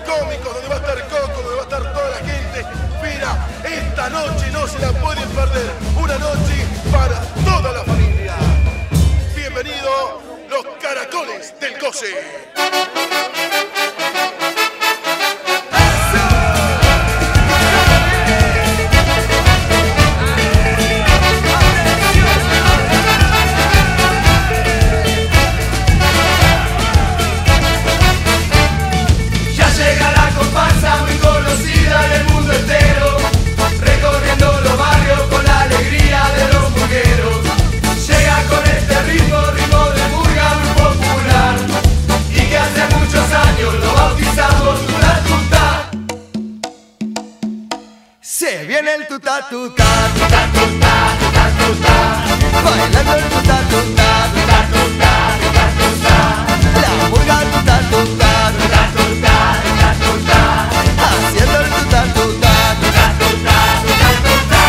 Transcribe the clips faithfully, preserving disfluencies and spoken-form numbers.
cómicos, donde va a estar Coco, donde va a estar toda la gente. Mira, esta noche no se la pueden perder. Una noche para toda la familia. Bienvenido, los Caracoles del Goce. Se viene el tuta tuta, tuta tuta, tuta tuta, bailando el tuta tuta, tuta tuta, tuta tuta, la murga tuta tuta, tuta tuta, tuta tuta, haciendo el tuta tuta, tuta tuta, tuta tuta.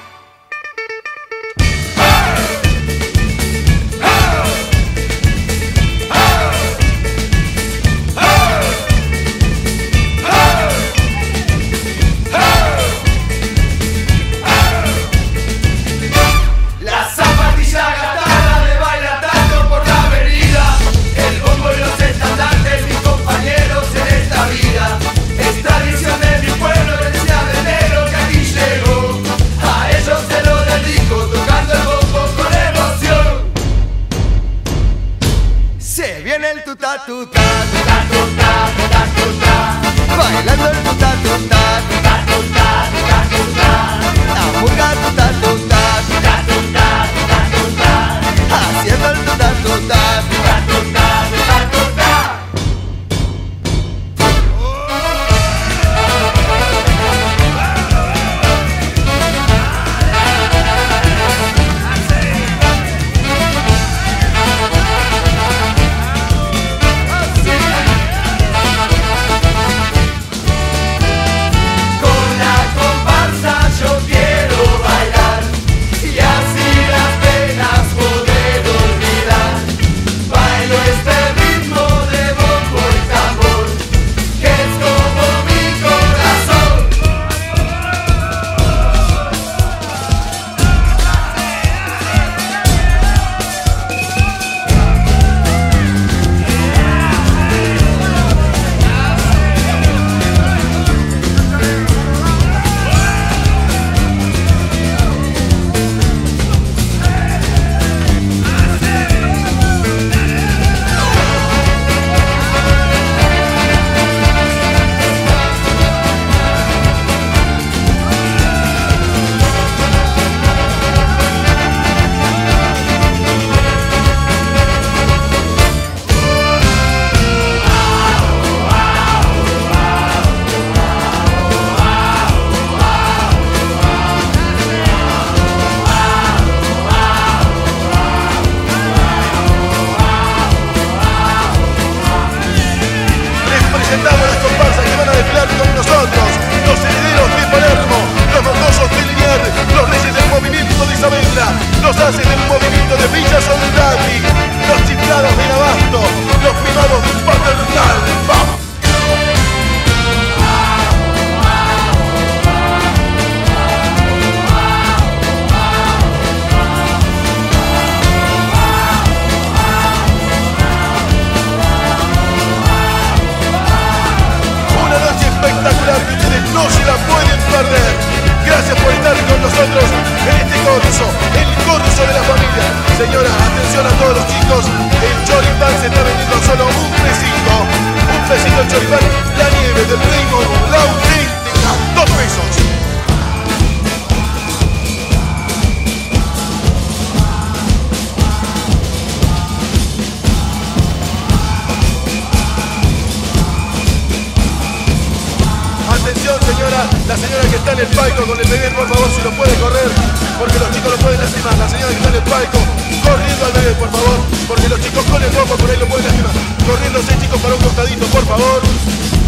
Se viene el tuta tuta, tuta tuta, tuta tuta, bailando el tuta tuta, tuta tuta, tuta tuta, la murga tuta tuta, tuta tuta, tuta tuta, haciendo el tuta tuta, tuta tuta, tuta tuta. Presentamos las comparsas que van a desfilar con nosotros, los herederos de Palermo, los montosos de Liniers, los reyes del movimiento de Isabela, los haces del movimiento de Villa Soldati, los chiflados del Abasto, los primados del Paternal. ¡Vamos! Espectacular que ustedes no se la pueden perder. Gracias por estar con nosotros en este corso, el corso de la familia. Señora, atención a todos los chicos, el choripán se está vendiendo solo un pesito. Un pesito el choripán, la nieve del Rey Momo, la auténtica, dos pesos. Atención señora, la señora que está en el palco con el bebé, por favor, si lo puede correr, porque los chicos lo pueden lastimar. La señora que está en el palco, corriendo al bebé, por favor, porque los chicos con el bombo por ahí lo pueden lastimar. Corriéndose chicos para un costadito, por favor.